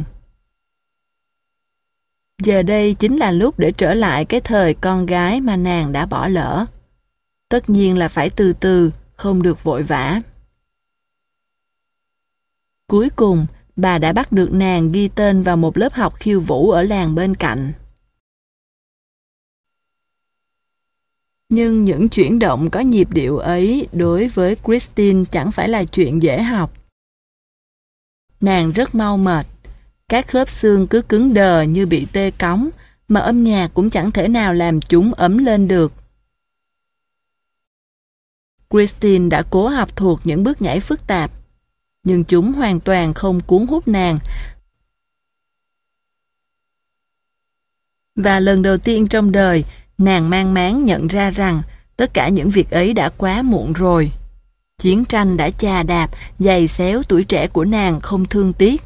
Giờ đây chính là lúc để trở lại cái thời con gái mà nàng đã bỏ lỡ. Tất nhiên là phải từ từ, không được vội vã. Cuối cùng, bà đã bắt được nàng ghi tên vào một lớp học khiêu vũ ở làng bên cạnh. Nhưng những chuyển động có nhịp điệu ấy đối với Christine chẳng phải là chuyện dễ học. Nàng rất mau mệt, các khớp xương cứ cứng đờ như bị tê cóng, mà âm nhạc cũng chẳng thể nào làm chúng ấm lên được. Christine đã cố học thuộc những bước nhảy phức tạp, nhưng chúng hoàn toàn không cuốn hút nàng. Và lần đầu tiên trong đời, nàng mang máng nhận ra rằng tất cả những việc ấy đã quá muộn rồi. Chiến tranh đã chà đạp, giày xéo tuổi trẻ của nàng không thương tiếc.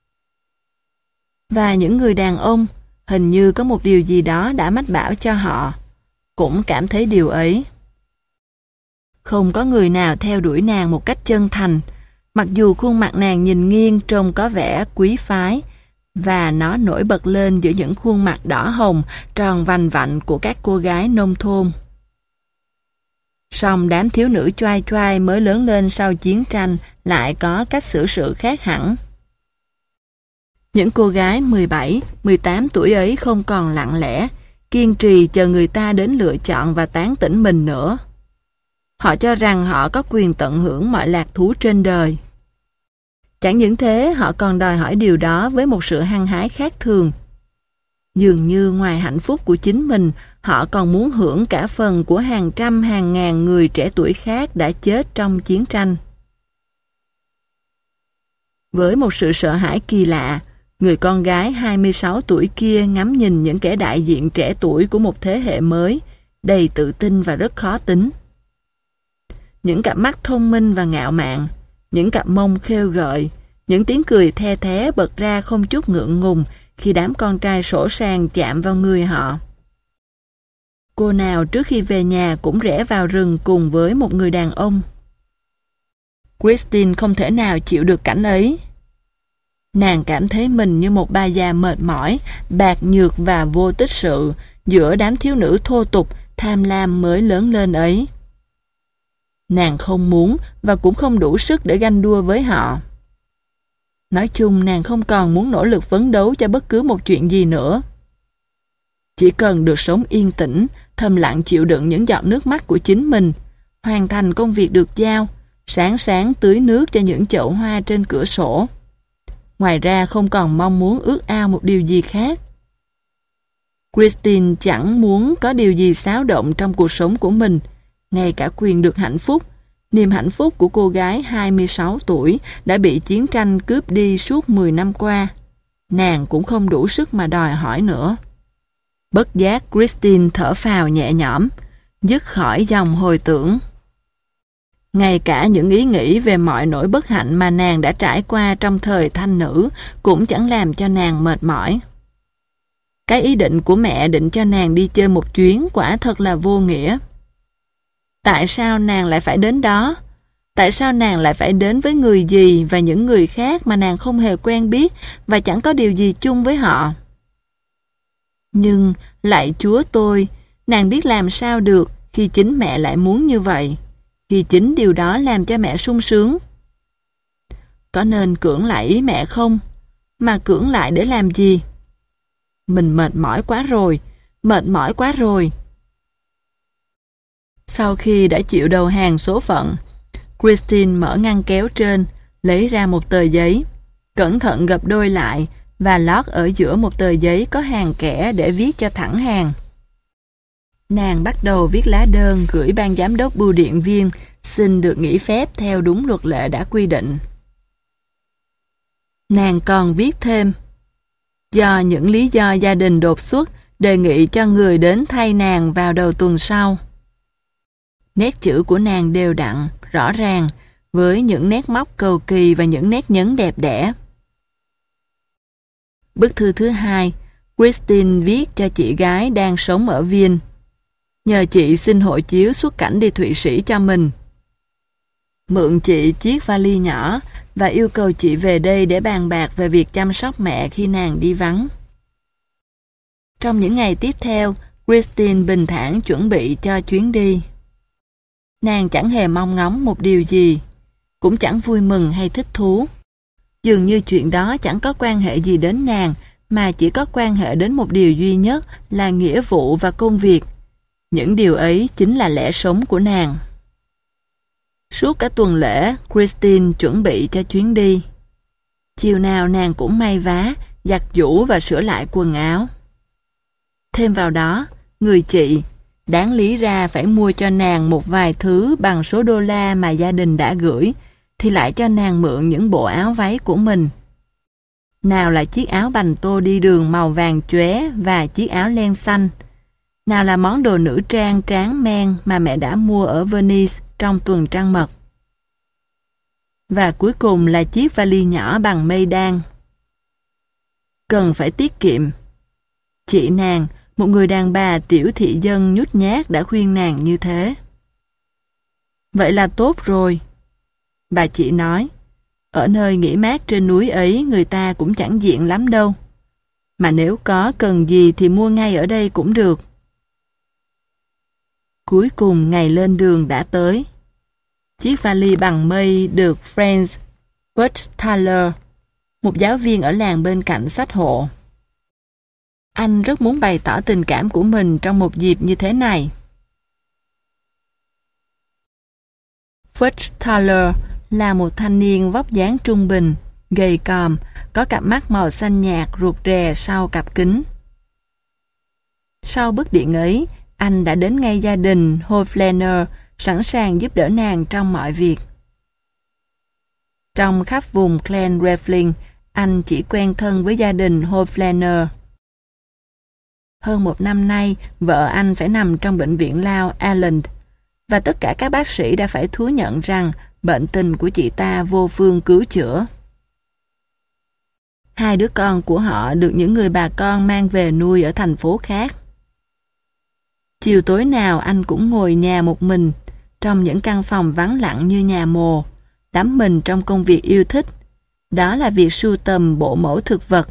Và những người đàn ông, hình như có một điều gì đó đã mách bảo cho họ, cũng cảm thấy điều ấy. Không có người nào theo đuổi nàng một cách chân thành, mặc dù khuôn mặt nàng nhìn nghiêng trông có vẻ quý phái, và nó nổi bật lên giữa những khuôn mặt đỏ hồng, tròn vành vạnh của các cô gái nông thôn. Song đám thiếu nữ choai choai mới lớn lên sau chiến tranh lại có cách xử sự khác hẳn. Những cô gái mười bảy, mười tám tuổi ấy không còn lặng lẽ, kiên trì chờ người ta đến lựa chọn và tán tỉnh mình nữa. Họ cho rằng họ có quyền tận hưởng mọi lạc thú trên đời. Chẳng những thế, họ còn đòi hỏi điều đó với một sự hăng hái khác thường. Dường như ngoài hạnh phúc của chính mình, họ còn muốn hưởng cả phần của hàng trăm hàng ngàn người trẻ tuổi khác đã chết trong chiến tranh. Với một sự sợ hãi kỳ lạ, người con gái hai mươi sáu tuổi kia ngắm nhìn những kẻ đại diện trẻ tuổi của một thế hệ mới, đầy tự tin và rất khó tính. Những cặp mắt thông minh và ngạo mạn, những cặp mông khêu gợi, những tiếng cười the thé bật ra không chút ngượng ngùng khi đám con trai sổ sàng chạm vào người họ. Cô nào trước khi về nhà cũng rẽ vào rừng cùng với một người đàn ông. Christine không thể nào chịu được cảnh ấy. Nàng cảm thấy mình như một bà già mệt mỏi, bạc nhược và vô tích sự giữa đám thiếu nữ thô tục, tham lam mới lớn lên ấy. Nàng không muốn và cũng không đủ sức để ganh đua với họ. Nói chung, nàng không còn muốn nỗ lực phấn đấu cho bất cứ một chuyện gì nữa. Chỉ cần được sống yên tĩnh, thầm lặng chịu đựng những giọt nước mắt của chính mình, hoàn thành công việc được giao, sáng sáng tưới nước cho những chậu hoa trên cửa sổ. Ngoài ra không còn mong muốn ước ao một điều gì khác. Christine chẳng muốn có điều gì xáo động trong cuộc sống của mình, ngay cả quyền được hạnh phúc. Niềm hạnh phúc của cô gái hai mươi sáu tuổi đã bị chiến tranh cướp đi suốt mười năm qua. Nàng cũng không đủ sức mà đòi hỏi nữa. Bất giác Christine thở phào nhẹ nhõm, dứt khỏi dòng hồi tưởng. Ngay cả những ý nghĩ về mọi nỗi bất hạnh mà nàng đã trải qua trong thời thanh nữ cũng chẳng làm cho nàng mệt mỏi. Cái ý định của mẹ định cho nàng đi chơi một chuyến quả thật là vô nghĩa. Tại sao nàng lại phải đến đó? Tại sao nàng lại phải đến với người gì và những người khác mà nàng không hề quen biết và chẳng có điều gì chung với họ? Nhưng, lạy Chúa tôi, nàng biết làm sao được khi chính mẹ lại muốn như vậy, khi chính điều đó làm cho mẹ sung sướng. Có nên cưỡng lại ý mẹ không? Mà cưỡng lại để làm gì? Mình mệt mỏi quá rồi, mệt mỏi quá rồi. Sau khi đã chịu đầu hàng số phận, Christine mở ngăn kéo trên, lấy ra một tờ giấy, cẩn thận gập đôi lại và lót ở giữa một tờ giấy có hàng kẻ để viết cho thẳng hàng. Nàng bắt đầu viết lá đơn gửi ban giám đốc bưu điện viên xin được nghỉ phép theo đúng luật lệ đã quy định. Nàng còn viết thêm, do những lý do gia đình đột xuất đề nghị cho người đến thay nàng vào đầu tuần sau. Nét chữ của nàng đều đặn, rõ ràng, với những nét móc cầu kỳ và những nét nhấn đẹp đẽ. Bức thư thứ hai, Christine viết cho chị gái đang sống ở Viên. Nhờ chị xin hộ chiếu xuất cảnh đi Thụy Sĩ cho mình. Mượn chị chiếc vali nhỏ và yêu cầu chị về đây để bàn bạc về việc chăm sóc mẹ khi nàng đi vắng. Trong những ngày tiếp theo, Christine bình thản chuẩn bị cho chuyến đi. Nàng chẳng hề mong ngóng một điều gì, cũng chẳng vui mừng hay thích thú. Dường như chuyện đó chẳng có quan hệ gì đến nàng, mà chỉ có quan hệ đến một điều duy nhất là nghĩa vụ và công việc. Những điều ấy chính là lẽ sống của nàng. Suốt cả tuần lễ, Christine chuẩn bị cho chuyến đi. Chiều nào nàng cũng may vá, giặt giũ và sửa lại quần áo. Thêm vào đó, người chị, đáng lý ra phải mua cho nàng một vài thứ bằng số đô la mà gia đình đã gửi, thì lại cho nàng mượn những bộ áo váy của mình. Nào là chiếc áo bành tô đi đường màu vàng chóe và chiếc áo len xanh. Nào là món đồ nữ trang tráng men mà mẹ đã mua ở Venice trong tuần trăng mật. Và cuối cùng là chiếc vali nhỏ bằng mây đan. Cần phải tiết kiệm. Chị nàng, một người đàn bà tiểu thị dân nhút nhát đã khuyên nàng như thế. Vậy là tốt rồi. Bà chị nói, ở nơi nghỉ mát trên núi ấy người ta cũng chẳng diện lắm đâu. Mà nếu có cần gì thì mua ngay ở đây cũng được. Cuối cùng ngày lên đường đã tới. Chiếc vali bằng mây được Franz Burchthaler, một giáo viên ở làng bên cạnh xách hộ. Anh rất muốn bày tỏ tình cảm của mình trong một dịp như thế này. Burchthaler là một thanh niên vóc dáng trung bình, gầy còm, có cặp mắt màu xanh nhạt rụt rè sau cặp kính. Sau bức điện ấy, anh đã đến ngay gia đình Hoflener, sẵn sàng giúp đỡ nàng trong mọi việc. Trong khắp vùng Clan Refling, anh chỉ quen thân với gia đình Hoflener. Hơn một năm nay, vợ anh phải nằm trong bệnh viện lao Alland, và tất cả các bác sĩ đã phải thú nhận rằng bệnh tình của chị ta vô phương cứu chữa. Hai đứa con của họ được những người bà con mang về nuôi ở thành phố khác. Chiều tối nào anh cũng ngồi nhà một mình, trong những căn phòng vắng lặng như nhà mồ, đắm mình trong công việc yêu thích, đó là việc sưu tầm bộ mẫu thực vật.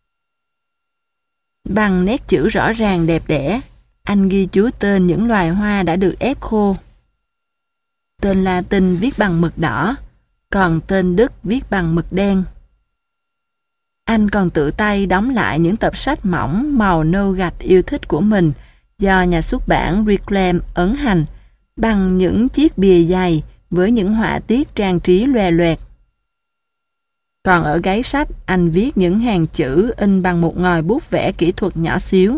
Bằng nét chữ rõ ràng đẹp đẽ, anh ghi chú tên những loài hoa đã được ép khô. Tên Latin viết bằng mực đỏ, còn tên Đức viết bằng mực đen. Anh còn tự tay đóng lại những tập sách mỏng màu nâu gạch yêu thích của mình do nhà xuất bản Reclaim ấn hành bằng những chiếc bìa dày với những họa tiết trang trí loè loẹt. Còn ở gáy sách, anh viết những hàng chữ in bằng một ngòi bút vẽ kỹ thuật nhỏ xíu.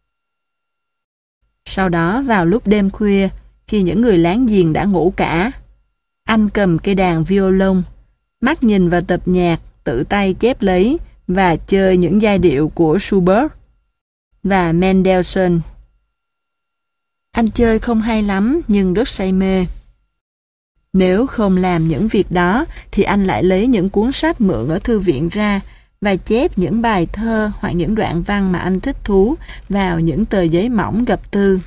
Sau đó vào lúc đêm khuya, khi những người láng giềng đã ngủ cả, anh cầm cây đàn violon, mắt nhìn vào tập nhạc, tự tay chép lấy và chơi những giai điệu của Schubert và Mendelssohn. Anh chơi không hay lắm nhưng rất say mê. Nếu không làm những việc đó thì anh lại lấy những cuốn sách mượn ở thư viện ra và chép những bài thơ hoặc những đoạn văn mà anh thích thú vào những tờ giấy mỏng gập tư.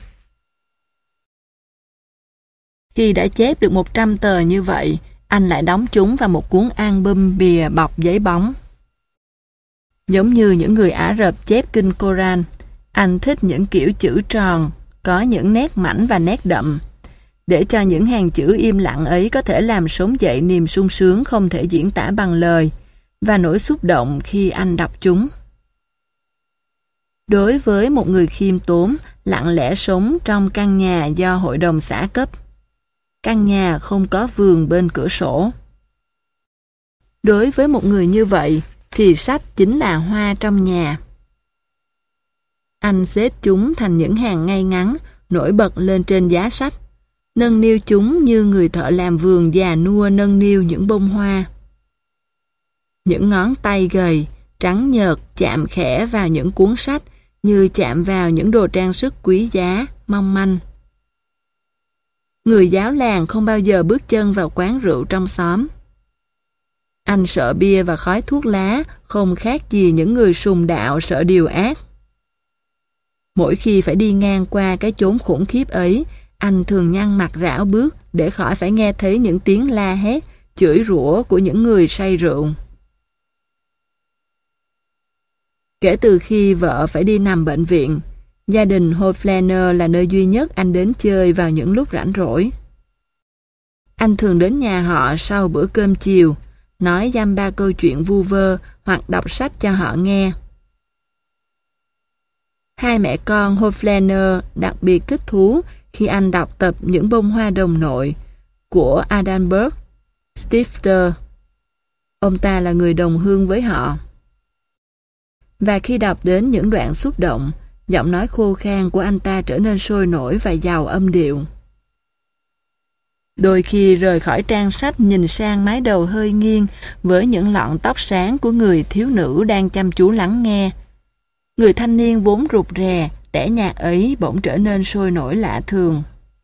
Khi đã chép được một trăm tờ như vậy, anh lại đóng chúng vào một cuốn album bìa bọc giấy bóng. Giống như những người Ả Rập chép kinh Koran, anh thích những kiểu chữ tròn, có những nét mảnh và nét đậm, để cho những hàng chữ im lặng ấy có thể làm sống dậy niềm sung sướng không thể diễn tả bằng lời, và nỗi xúc động khi anh đọc chúng. Đối với một người khiêm tốn, lặng lẽ sống trong căn nhà do hội đồng xã cấp, căn nhà không có vườn bên cửa sổ. Đối với một người như vậy, thì sách chính là hoa trong nhà. Anh xếp chúng thành những hàng ngay ngắn, nổi bật lên trên giá sách, nâng niu chúng như người thợ làm vườn già nua nâng niu những bông hoa. Những ngón tay gầy, trắng nhợt chạm khẽ vào những cuốn sách như chạm vào những đồ trang sức quý giá, mong manh. Người giáo làng không bao giờ bước chân vào quán rượu trong xóm. Anh sợ bia và khói thuốc lá, không khác gì những người sùng đạo sợ điều ác. Mỗi khi phải đi ngang qua cái chốn khủng khiếp ấy, anh thường nhăn mặt rảo bước để khỏi phải nghe thấy những tiếng la hét, chửi rủa của những người say rượu. Kể từ khi vợ phải đi nằm bệnh viện, gia đình Hoflaner là nơi duy nhất anh đến chơi vào những lúc rảnh rỗi. Anh thường đến nhà họ sau bữa cơm chiều, nói dăm ba câu chuyện vu vơ hoặc đọc sách cho họ nghe. Hai mẹ con Hoflaner đặc biệt thích thú khi anh đọc tập Những bông hoa đồng nội của Adalbert Stifter. Ông ta là người đồng hương với họ. Và khi đọc đến những đoạn xúc động, giọng nói khô khan của anh ta trở nên sôi nổi và giàu âm điệu. Đôi khi rời khỏi trang sách nhìn sang mái đầu hơi nghiêng với những lọn tóc sáng của người thiếu nữ đang chăm chú lắng nghe. Người thanh niên vốn rụt rè, tẻ nhạt ấy bỗng trở nên sôi nổi lạ thường.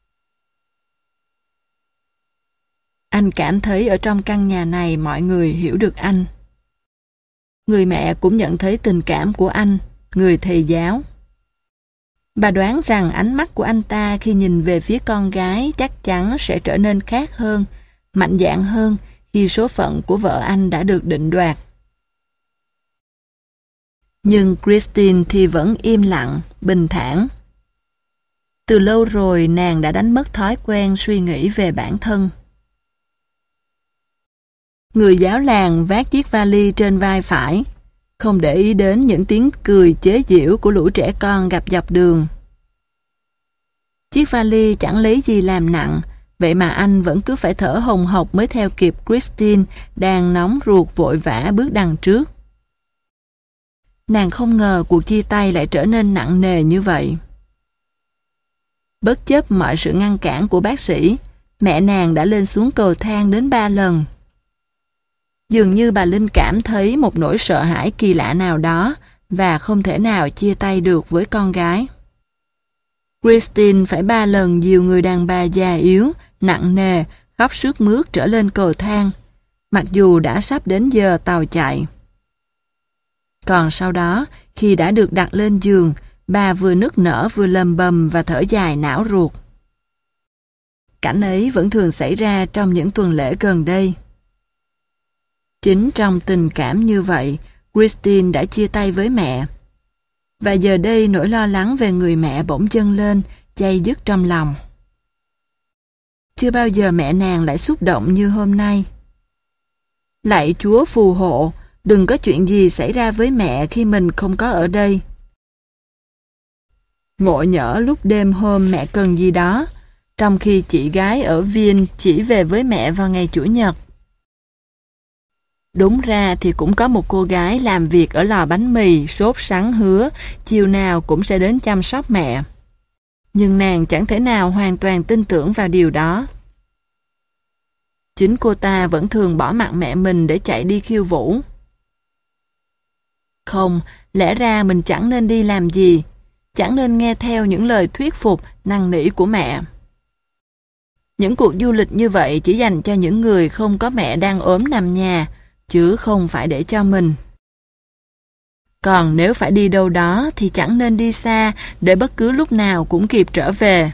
Anh cảm thấy ở trong căn nhà này mọi người hiểu được anh. Người mẹ cũng nhận thấy tình cảm của anh, người thầy giáo. Bà đoán rằng ánh mắt của anh ta khi nhìn về phía con gái chắc chắn sẽ trở nên khác hơn, mạnh dạn hơn khi số phận của vợ anh đã được định đoạt. Nhưng Christine thì vẫn im lặng, bình thản. Từ lâu rồi nàng đã đánh mất thói quen suy nghĩ về bản thân. Người giáo làng vác chiếc vali trên vai phải, không để ý đến những tiếng cười chế giễu của lũ trẻ con gặp dọc đường. Chiếc vali chẳng lấy gì làm nặng, vậy mà anh vẫn cứ phải thở hồng hộc mới theo kịp Christine đang nóng ruột vội vã bước đằng trước. Nàng không ngờ cuộc chia tay lại trở nên nặng nề như vậy. Bất chấp mọi sự ngăn cản của bác sĩ, mẹ nàng đã lên xuống cầu thang đến ba lần. Dường như bà Linh cảm thấy một nỗi sợ hãi kỳ lạ nào đó và không thể nào chia tay được với con gái. Christine phải ba lần dìu người đàn bà già yếu, nặng nề, khóc sướt mướt trở lên cầu thang, mặc dù đã sắp đến giờ tàu chạy. Còn sau đó, khi đã được đặt lên giường, bà vừa nức nở vừa lầm bầm và thở dài não ruột. Cảnh ấy vẫn thường xảy ra trong những tuần lễ gần đây. Chính trong tình cảm như vậy, Christine đã chia tay với mẹ. Và giờ đây nỗi lo lắng về người mẹ bỗng dâng lên, day dứt trong lòng. Chưa bao giờ mẹ nàng lại xúc động như hôm nay. Lạy Chúa phù hộ, đừng có chuyện gì xảy ra với mẹ khi mình không có ở đây. Ngộ nhỡ lúc đêm hôm mẹ cần gì đó, trong khi chị gái ở Viên chỉ về với mẹ vào ngày Chủ nhật. Đúng ra thì cũng có một cô gái làm việc ở lò bánh mì, sốt sắng hứa, chiều nào cũng sẽ đến chăm sóc mẹ. Nhưng nàng chẳng thể nào hoàn toàn tin tưởng vào điều đó. Chính cô ta vẫn thường bỏ mặc mẹ mình để chạy đi khiêu vũ. Không, lẽ ra mình chẳng nên đi làm gì, chẳng nên nghe theo những lời thuyết phục, năn nỉ của mẹ. Những cuộc du lịch như vậy chỉ dành cho những người không có mẹ đang ốm nằm nhà, chứ không phải để cho mình. Còn nếu phải đi đâu đó thì chẳng nên đi xa để bất cứ lúc nào cũng kịp trở về.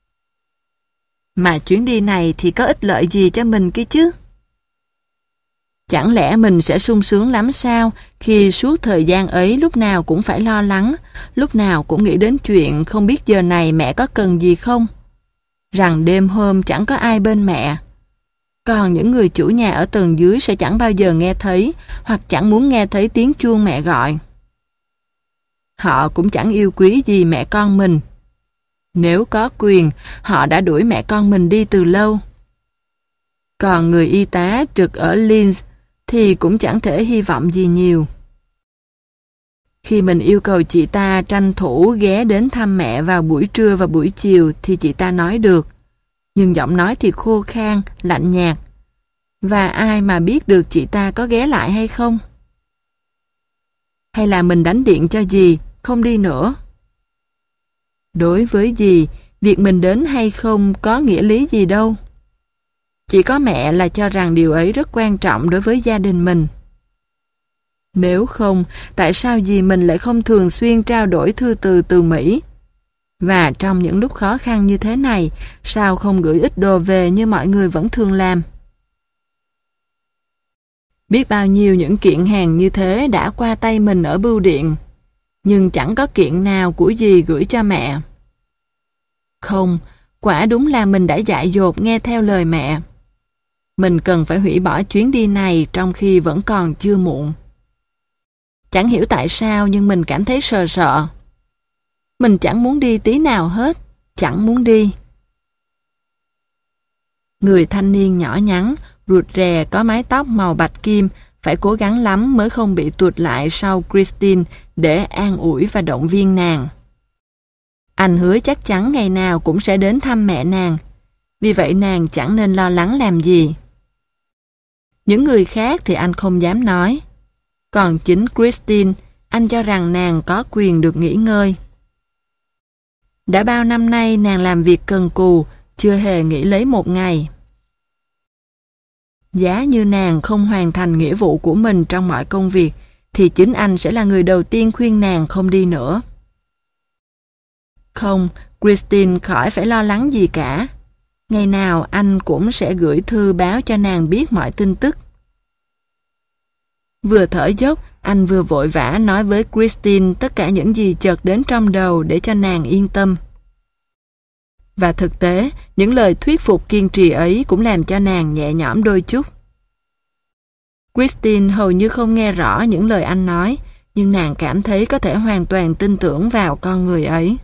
Mà chuyến đi này thì có ích lợi gì cho mình kia chứ? Chẳng lẽ mình sẽ sung sướng lắm sao khi suốt thời gian ấy lúc nào cũng phải lo lắng, lúc nào cũng nghĩ đến chuyện không biết giờ này mẹ có cần gì không? Rằng đêm hôm chẳng có ai bên mẹ. Còn những người chủ nhà ở tầng dưới sẽ chẳng bao giờ nghe thấy hoặc chẳng muốn nghe thấy tiếng chuông mẹ gọi. Họ cũng chẳng yêu quý gì mẹ con mình. Nếu có quyền, họ đã đuổi mẹ con mình đi từ lâu. Còn người y tá trực ở Linz thì cũng chẳng thể hy vọng gì nhiều. Khi mình yêu cầu chị ta tranh thủ ghé đến thăm mẹ vào buổi trưa và buổi chiều thì chị ta nói được. Nhưng giọng nói thì khô khan, lạnh nhạt. Và ai mà biết được chị ta có ghé lại hay không? Hay là mình đánh điện cho dì, không đi nữa? Đối với dì, việc mình đến hay không có nghĩa lý gì đâu. Chỉ có mẹ là cho rằng điều ấy rất quan trọng đối với gia đình mình. Nếu không, tại sao dì mình lại không thường xuyên trao đổi thư từ từ Mỹ? Và trong những lúc khó khăn như thế này, sao không gửi ít đồ về như mọi người vẫn thường làm? Biết bao nhiêu những kiện hàng như thế đã qua tay mình ở bưu điện, nhưng chẳng có kiện nào của dì gửi cho mẹ. Không, quả đúng là mình đã dại dột nghe theo lời mẹ. Mình cần phải hủy bỏ chuyến đi này trong khi vẫn còn chưa muộn. Chẳng hiểu tại sao nhưng mình cảm thấy sợ sợ. Mình chẳng muốn đi tí nào hết, chẳng muốn đi. Người thanh niên nhỏ nhắn, rụt rè có mái tóc màu bạch kim, phải cố gắng lắm mới không bị tuột lại sau Christine để an ủi và động viên nàng. Anh hứa chắc chắn ngày nào cũng sẽ đến thăm mẹ nàng, vì vậy nàng chẳng nên lo lắng làm gì. Những người khác thì anh không dám nói. Còn chính Christine, anh cho rằng nàng có quyền được nghỉ ngơi. Đã bao năm nay nàng làm việc cần cù, chưa hề nghỉ lấy một ngày. Giá như nàng không hoàn thành nghĩa vụ của mình trong mọi công việc, thì chính anh sẽ là người đầu tiên khuyên nàng không đi nữa. Không, Christine khỏi phải lo lắng gì cả. Ngày nào anh cũng sẽ gửi thư báo cho nàng biết mọi tin tức. Vừa thở dốc, anh vừa vội vã nói với Christine tất cả những gì chợt đến trong đầu để cho nàng yên tâm. Và thực tế, những lời thuyết phục kiên trì ấy cũng làm cho nàng nhẹ nhõm đôi chút. Christine hầu như không nghe rõ những lời anh nói, nhưng nàng cảm thấy có thể hoàn toàn tin tưởng vào con người ấy.